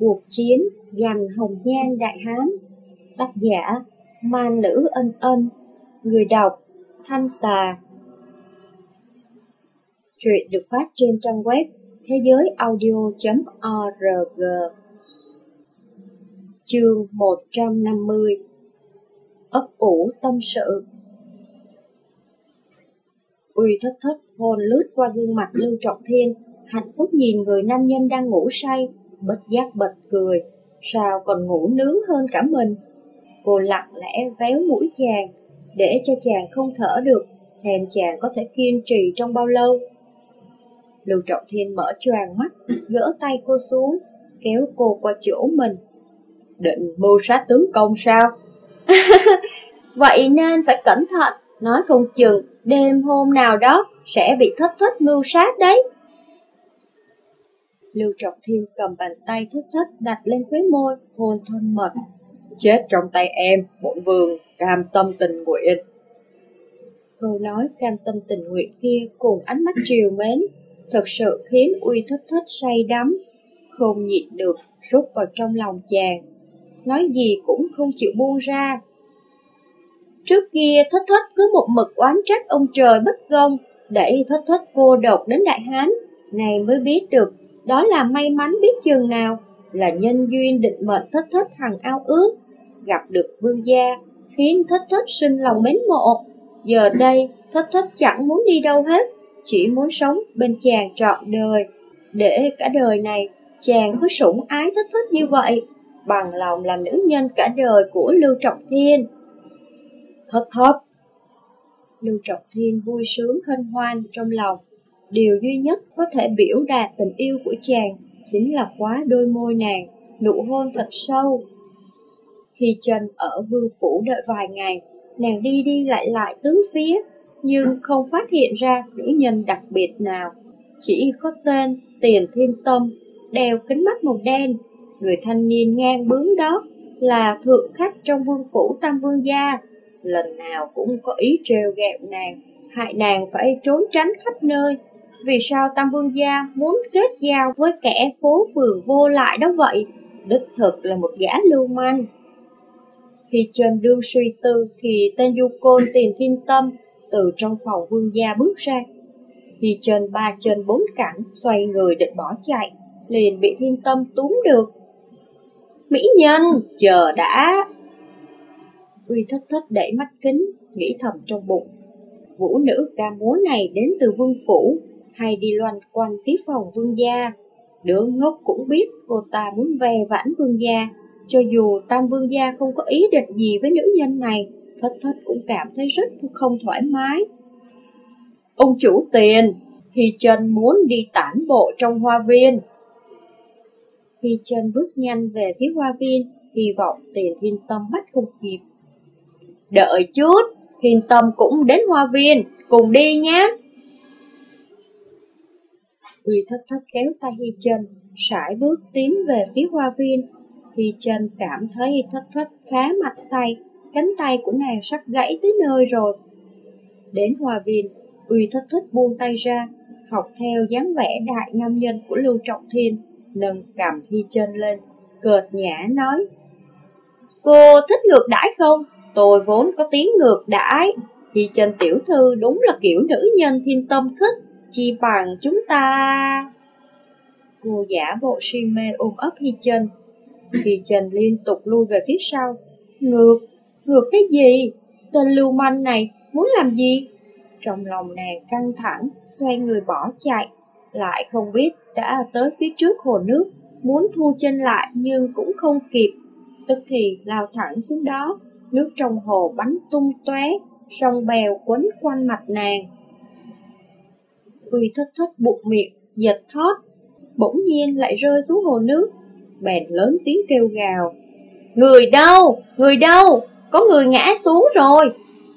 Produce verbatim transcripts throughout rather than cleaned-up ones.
Cuộc chiến giành hồng nhan Đại Hán. Tác giả Man Nữ Ân Ân. Người đọc Thanh Xà. Truyện được phát trên trang web thế giới audio chấm org. Chương một trăm năm mươi. Ấp ủ tâm sự. Uy Thất Thất hồn lướt qua gương mặt Lưu Trọng Thiên, hạnh phúc nhìn người nam nhân đang ngủ say, bất giác bật cười. Sao còn ngủ nướng hơn cả mình. Cô lặng lẽ véo mũi chàng, để cho chàng không thở được, xem chàng có thể kiên trì trong bao lâu. Lưu Trọng Thiên mở choàng mắt, gỡ tay cô xuống, kéo cô qua chỗ mình. Định mưu sát tướng công sao? Vậy nên phải cẩn thận, nói không chừng đêm hôm nào đó sẽ bị Thất Thất mưu sát đấy. Lưu Trọng Thiên cầm bàn tay Thất Thất đặt lên khóe môi, hôn thân mật. Chết trong tay em, bổn vương cam tâm tình nguyện. Câu nói cam tâm tình nguyện kia cùng ánh mắt trìu mến thực sự khiến Uy Thất Thất say đắm, không nhịn được rút vào trong lòng chàng, nói gì cũng không chịu buông ra. Trước kia Thất Thất cứ một mực oán trách ông trời bất công, đẩy Thất Thất cô độc đến Đại Hán, này mới biết được đó là may mắn biết chừng nào, là nhân duyên định mệnh Thất Thất hằng ao ước, gặp được vương gia, khiến Thất Thất sinh lòng mến mộ. Giờ đây Thất Thất chẳng muốn đi đâu hết, chỉ muốn sống bên chàng trọn đời, để cả đời này chàng cứ sủng ái Thất Thất như vậy, bằng lòng làm nữ nhân cả đời của Lưu Trọng Thiên. Thất Thất. Lưu Trọng Thiên vui sướng hân hoan trong lòng. Điều duy nhất có thể biểu đạt tình yêu của chàng chính là khóa đôi môi nàng, nụ hôn thật sâu. Hy Chân ở vương phủ đợi vài ngày, nàng đi đi lại lại tứ phía, nhưng không phát hiện ra nữ nhân đặc biệt nào. Chỉ có tên Tiền Thiên Tâm, đeo kính mắt màu đen, người thanh niên ngang bướng đó là thượng khách trong vương phủ Tam Vương gia. Lần nào cũng có ý trêu ghẹo nàng, hại nàng phải trốn tránh khắp nơi. Vì sao Tam Vương gia muốn kết giao với kẻ phố phường vô lại đó vậy? Đích thực là một gã lưu manh. Khi Chân đương suy tư thì tên du côn Tiền Thiên Tâm từ trong phòng vương gia bước ra. Khi Chân ba chân bốn cẳng xoay người định bỏ chạy, liền bị Thiên Tâm túm được. Mỹ nhân, chờ đã. Uy Thất Thất đẩy mắt kính, nghĩ thầm trong bụng. Vũ nữ ca múa này đến từ vương phủ, hay đi loanh quanh phía phòng vương gia. Đứa ngốc cũng biết cô ta muốn ve vãn vương gia. Cho dù Tam Vương gia không có ý định gì với nữ nhân này, Thất Thất cũng cảm thấy rất không thoải mái. Ông chủ Tiền, Hy Chân muốn đi tản bộ trong hoa viên. Hy Chân bước nhanh về phía hoa viên, hy vọng Tiền Thiên Tâm bắt không kịp. Đợi chút, Thiên Tâm cũng đến hoa viên, cùng đi nhé. Uy Thất Thất kéo tay Hy Chân, sải bước tiến về phía hoa viên. Hy Chân cảm thấy Thất Thất khá mạnh tay, cánh tay của nàng sắp gãy tới nơi rồi. Đến hoa viên, Uy Thất Thất buông tay ra, học theo dáng vẻ đại nam nhân của Lưu Trọng Thiên, nâng cầm Hy Chân lên, cợt nhã nói: Cô thích ngược đãi không? Tôi vốn có tiếng ngược đãi. Hy Chân tiểu thư đúng là kiểu nữ nhân Thiên Tâm thích, chi bằng chúng ta. Cô giả bộ si mê ôm ấp Hy Chân. Hy Chân liên tục lui về phía sau. Ngược, ngược cái gì? Tên lưu manh này muốn làm gì? Trong lòng nàng căng thẳng, xoay người bỏ chạy, lại không biết đã tới phía trước hồ nước, muốn thu chân lại nhưng cũng không kịp. Tức thì lao thẳng xuống đó, nước trong hồ bắn tung tóe, sông bèo quấn quanh mặt nàng. Uy Thất Thất bụng miệng giật thót, bỗng nhiên lại rơi xuống hồ nước, bèn lớn tiếng kêu gào: Người đâu? Người đâu? Có người ngã xuống rồi.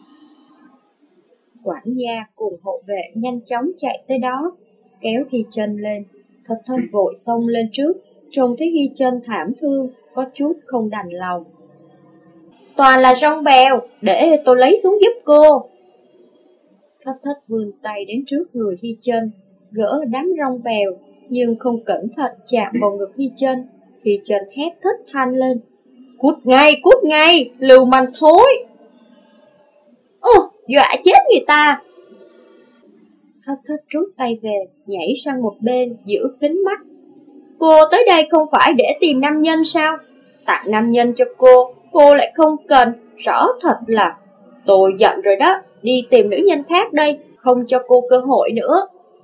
Quản gia cùng hộ vệ nhanh chóng chạy tới đó, kéo Hy Chân lên. Thất Thất vội xông lên trước, trông thấy Hy Chân thảm thương, có chút không đành lòng. Toàn là rong bèo, để tôi lấy xuống giúp cô. Thất Thất vươn tay đến trước người Hy Chân, gỡ đám rong bèo, nhưng không cẩn thận chạm vào ngực Hy Chân, Hi Chân hét thất thanh lên. Cút ngay, cút ngay, lưu manh thối. Ồ, dọa chết người ta. Thất thất rút tay về, nhảy sang một bên, giữ kính mắt. Cô tới đây không phải để tìm nam nhân sao? Tặng nam nhân cho cô, cô lại không cần, rõ thật là. Tôi giận rồi đó, đi tìm nữ nhân khác đây, không cho cô cơ hội nữa.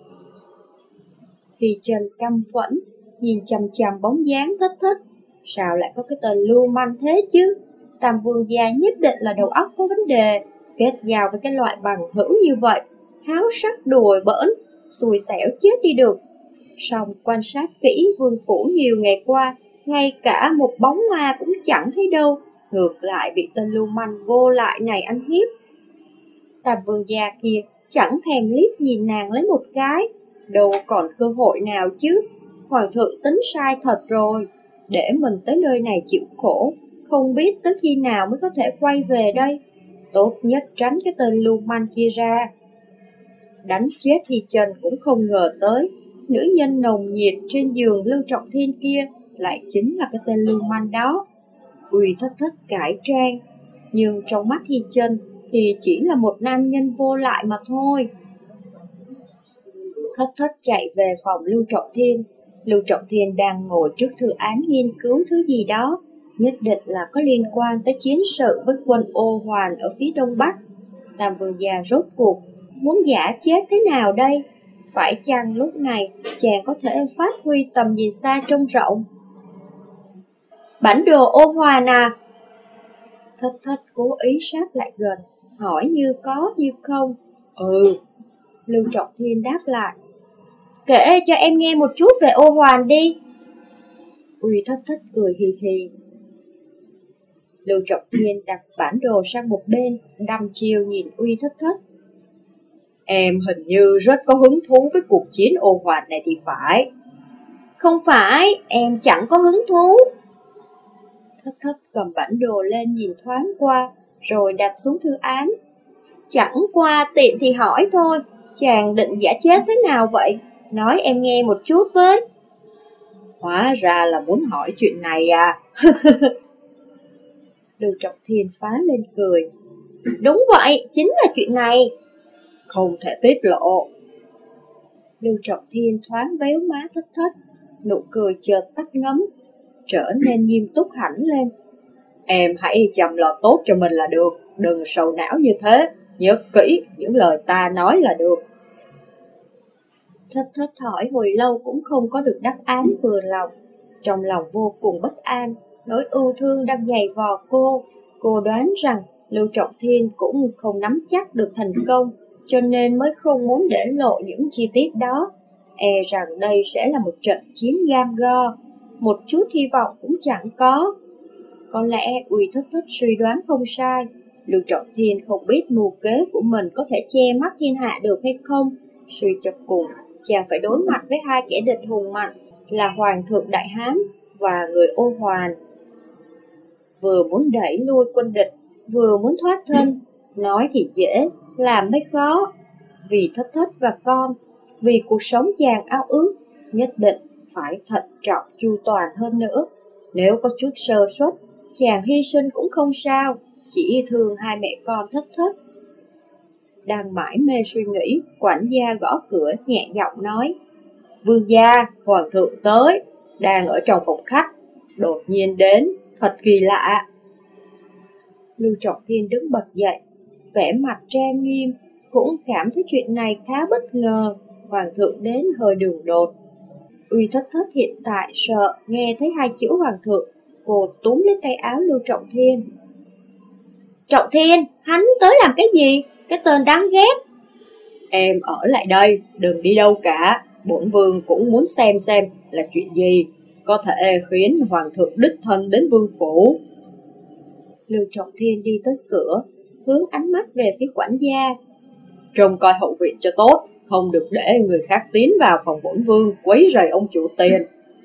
Hi Chân căm phẫn, nhìn chằm chằm bóng dáng Thất Thất. Sao lại có cái tên lưu manh thế chứ? Tam Vương gia nhất định là đầu óc có vấn đề, kết giao với cái loại bằng hữu như vậy, háo sắc đùa bỡn, xui xẻo chết đi được. Song quan sát kỹ vương phủ nhiều ngày qua, ngay cả một bóng ma cũng chẳng thấy đâu, ngược lại bị tên lưu manh vô lại này ăn hiếp. Tam Vương gia kia chẳng thèm liếc nhìn nàng lấy một cái, đâu còn cơ hội nào chứ. Hoàng thượng tính sai thật rồi, để mình tới nơi này chịu khổ, không biết tới khi nào mới có thể quay về đây. Tốt nhất tránh cái tên lưu manh kia ra. Đánh chết Hi Chân cũng không ngờ tới, nữ nhân nồng nhiệt trên giường Lưu Trọng Thiên kia lại chính là cái tên lưu manh đó. Uy Thất Thất cải trang, nhưng trong mắt Hi Chân thì chỉ là một nam nhân vô lại mà thôi. Thất Thất chạy về phòng Lưu Trọng Thiên. Lưu Trọng Thiên đang ngồi trước thư án nghiên cứu thứ gì đó, nhất định là có liên quan tới chiến sự với quân Ô Hoàn ở phía đông bắc. Tam Vương gia rốt cuộc muốn giả chết thế nào đây? Phải chăng lúc này chàng có thể phát huy tầm nhìn xa trông rộng? Bản đồ Ô Hoàn à? Thất Thất cố ý sát lại gần, hỏi như có như không. Ừ. Lưu Trọng Thiên đáp lại. Kể cho em nghe một chút về Ô Hoàn đi. Uy Thất Thất cười hì hì. Lưu Trọng Thiên đặt bản đồ sang một bên, đăm chiêu nhìn Uy Thất Thất. Em hình như rất có hứng thú với cuộc chiến Ô Hoàn này thì phải. Không phải, em chẳng có hứng thú. Thất Thất cầm bản đồ lên nhìn thoáng qua, rồi đặt xuống thư án. Chẳng qua tiện thì hỏi thôi, chàng định giả chết thế nào vậy? Nói em nghe một chút với. Hóa ra là muốn hỏi chuyện này à? Lưu Trọng Thiên phá lên cười. Đúng vậy, chính là chuyện này. Không thể tiết lộ. Lưu Trọng Thiên thoáng véo má Thất Thất, nụ cười chợt tắt ngấm, trở nên nghiêm túc hẳn lên. Em hãy chăm lo tốt cho mình là được, đừng sầu não như thế, nhớ kỹ những lời ta nói là được. Thất Thất hỏi hồi lâu cũng không có được đáp án vừa lòng, trong lòng vô cùng bất an, nỗi ưu thương đang dày vò cô. Cô đoán rằng Lưu Trọng Thiên cũng không nắm chắc được thành công, cho nên mới không muốn để lộ những chi tiết đó. E rằng đây sẽ là một trận chiến gam go, một chút hy vọng cũng chẳng có. Có lẽ Uy Thất Thất suy đoán không sai, Lưu Trọng Thiên không biết mưu kế của mình có thể che mắt thiên hạ được hay không. Suy cho cùng, chàng phải đối mặt với hai kẻ địch hùng mạnh là Hoàng thượng Đại Hán và người Ô Hoàn. Vừa muốn đẩy lui quân địch, vừa muốn thoát thân, nói thì dễ, làm mới khó. Vì Thất Thất và con, vì cuộc sống chàng ao ước, nhất định phải thận trọng chu toàn hơn nữa. Nếu có chút sơ suất, chàng hy sinh cũng không sao, chỉ thương hai mẹ con Thất Thất. Đang mải mê suy nghĩ, quản gia gõ cửa nhẹ giọng nói. Vương gia, hoàng thượng tới, đang ở trong phòng khách, đột nhiên đến, thật kỳ lạ. Lưu Trọng Thiên đứng bật dậy, vẻ mặt trang nghiêm, cũng cảm thấy chuyện này khá bất ngờ, hoàng thượng đến hơi đường đột. Uy Thất Thất hiện tại sợ nghe thấy hai chữ hoàng thượng, cô túm lấy tay áo Lưu Trọng Thiên. Trọng Thiên, hắn tới làm cái gì? Cái tên đáng ghét. Em ở lại đây, đừng đi đâu cả, bổn vương cũng muốn xem xem là chuyện gì có thể khiến hoàng thượng đích thân đến vương phủ. Lưu Trọng Thiên đi tới cửa, hướng ánh mắt về phía quản gia. Trông coi hậu viện cho tốt, không được để người khác tiến vào phòng bổn vương quấy rầy ông chủ tiền.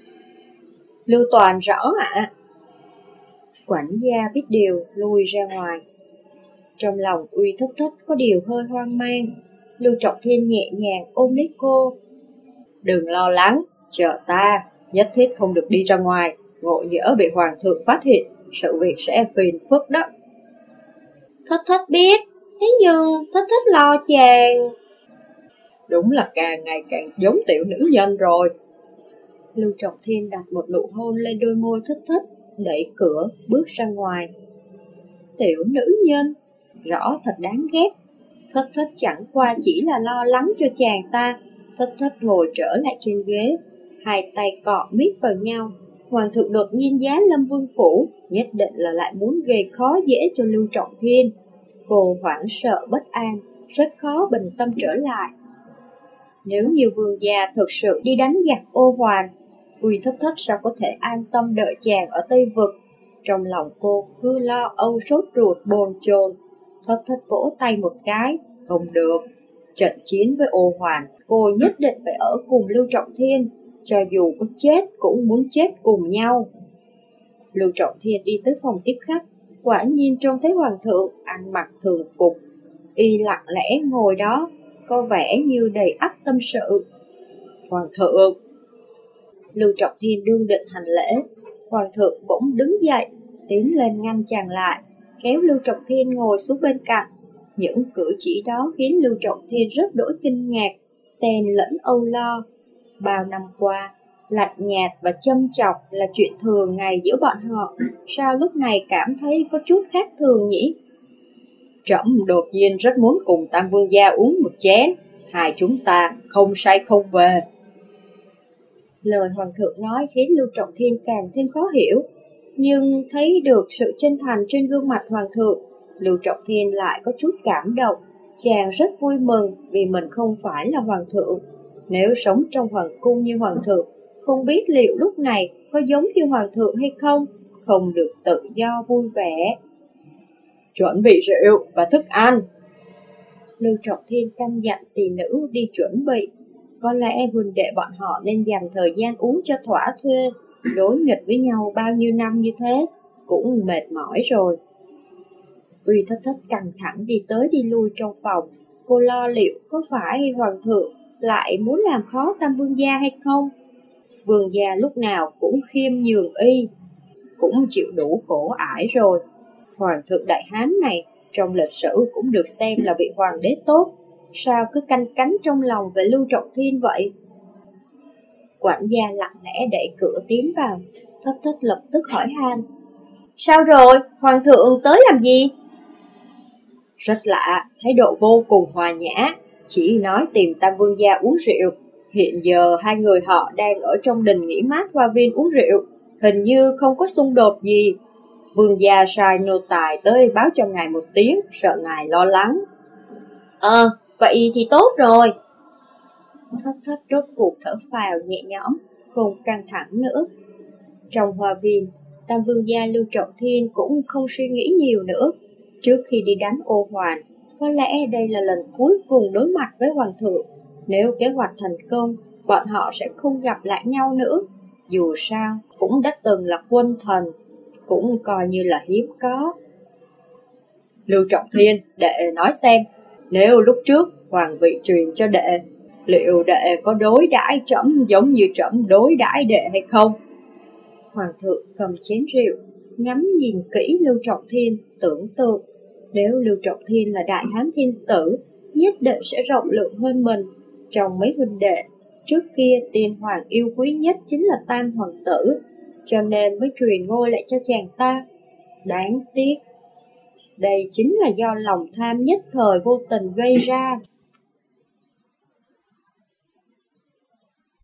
Lưu Toàn rõ ạ. À? Quản gia biết điều lui ra ngoài. Trong lòng Uy Thất Thất có điều hơi hoang mang. Lưu Trọng Thiên nhẹ nhàng ôm lấy cô. Đừng lo lắng, chờ ta, nhất thiết không được đi ra ngoài, ngộ nhỡ bị hoàng thượng phát hiện, sự việc sẽ phiền phức đó. Thất thất biết, thế nhưng thất thất lo chàng. Đúng là càng ngày càng giống tiểu nữ nhân rồi. Lưu Trọng Thiên đặt một nụ hôn lên đôi môi Thất Thất, đẩy cửa, bước ra ngoài. Tiểu nữ nhân, rõ thật đáng ghét. Thất Thất chẳng qua chỉ là lo lắng cho chàng ta. Thất Thất ngồi trở lại trên ghế, hai tay cọ miết vào nhau. Hoàng thượng đột nhiên giá lâm vương phủ, nhất định là lại muốn gây khó dễ cho Lưu Trọng Thiên. Cô hoảng sợ bất an, rất khó bình tâm trở lại. Nếu như vương gia thực sự đi đánh giặc ô hoàn, Uy Thất Thất sao có thể an tâm đợi chàng ở Tây Vực. Trong lòng cô cứ lo âu sốt ruột bồn chồn. Thất Thất vỗ tay một cái, không được. Trận chiến với ô hoàn, cô nhất định phải ở cùng Lưu Trọng Thiên, cho dù có chết cũng muốn chết cùng nhau. Lưu Trọng Thiên đi tới phòng tiếp khách, quả nhiên trông thấy hoàng thượng ăn mặc thường phục, y lặng lẽ ngồi đó, có vẻ như đầy ắp tâm sự. Hoàng thượng! Lưu Trọng Thiên đương định hành lễ, hoàng thượng bỗng đứng dậy, tiến lên ngăn chàng lại, kéo Lưu Trọng Thiên ngồi xuống bên cạnh. Những cử chỉ đó khiến Lưu Trọng Thiên rất đỗi kinh ngạc, xen lẫn âu lo. Bao năm qua, lạnh nhạt và châm chọc là chuyện thường ngày giữa bọn họ, sao lúc này cảm thấy có chút khác thường nhỉ? Trẫm đột nhiên rất muốn cùng Tam Vương gia uống một chén, hai chúng ta không say không về. Lời hoàng thượng nói khiến Lưu Trọng Thiên càng thêm khó hiểu, nhưng thấy được sự chân thành trên gương mặt hoàng thượng, Lưu Trọng Thiên lại có chút cảm động. Chàng rất vui mừng vì mình không phải là hoàng thượng. Nếu sống trong hoàng cung như hoàng thượng, không biết liệu lúc này có giống như hoàng thượng hay không, không được tự do vui vẻ. Chuẩn bị rượu và thức ăn. Lưu Trọng Thiên căn dặn tỳ nữ đi chuẩn bị. Có lẽ huynh đệ bọn họ nên dành thời gian uống cho thỏa thuê. Đối nghịch với nhau bao nhiêu năm như thế, cũng mệt mỏi rồi. Uy Thất Thất căng thẳng đi tới đi lui trong phòng. Cô lo liệu có phải hoàng thượng lại muốn làm khó Tam Vương gia hay không? Vương gia lúc nào cũng khiêm nhường y, cũng chịu đủ khổ ải rồi. Hoàng thượng Đại Hán này trong lịch sử cũng được xem là vị hoàng đế tốt, sao cứ canh cánh trong lòng về Lưu Trọng Thiên vậy? Quản gia lặng lẽ đẩy cửa tiến vào. Thất Thất lập tức hỏi han: Sao rồi, hoàng thượng tới làm gì? Rất lạ, thái độ vô cùng hòa nhã, chỉ nói tìm Tam Vương gia uống rượu. Hiện giờ hai người họ đang ở trong đình nghỉ mát hoa viên uống rượu, hình như không có xung đột gì. Vương gia sai nô tài tới báo cho ngài một tiếng, sợ ngài lo lắng. Ờ, vậy thì tốt rồi. Thất Thất rốt cuộc thở phào nhẹ nhõm, không căng thẳng nữa. Trong hoa viên, Tam Vương gia Lưu Trọng Thiên cũng không suy nghĩ nhiều nữa. Trước khi đi đánh ô hoàn, có lẽ đây là lần cuối cùng đối mặt với hoàng thượng. Nếu kế hoạch thành công, bọn họ sẽ không gặp lại nhau nữa. Dù sao, cũng đã từng là quân thần, cũng coi như là hiếm có. Lưu Trọng Thiên, đệ nói xem, nếu lúc trước hoàng vị truyền cho đệ, liệu đệ có đối đãi trẫm giống như trẫm đối đãi đệ hay không? Hoàng thượng cầm chén rượu, ngắm nhìn kỹ Lưu Trọng Thiên, tưởng tượng, nếu Lưu Trọng Thiên là đại hán thiên tử, nhất định sẽ rộng lượng hơn mình. Trong mấy huynh đệ, trước kia tiên hoàng yêu quý nhất chính là Tam hoàng tử, cho nên mới truyền ngôi lại cho chàng ta. Đáng tiếc, đây chính là do lòng tham nhất thời vô tình gây ra.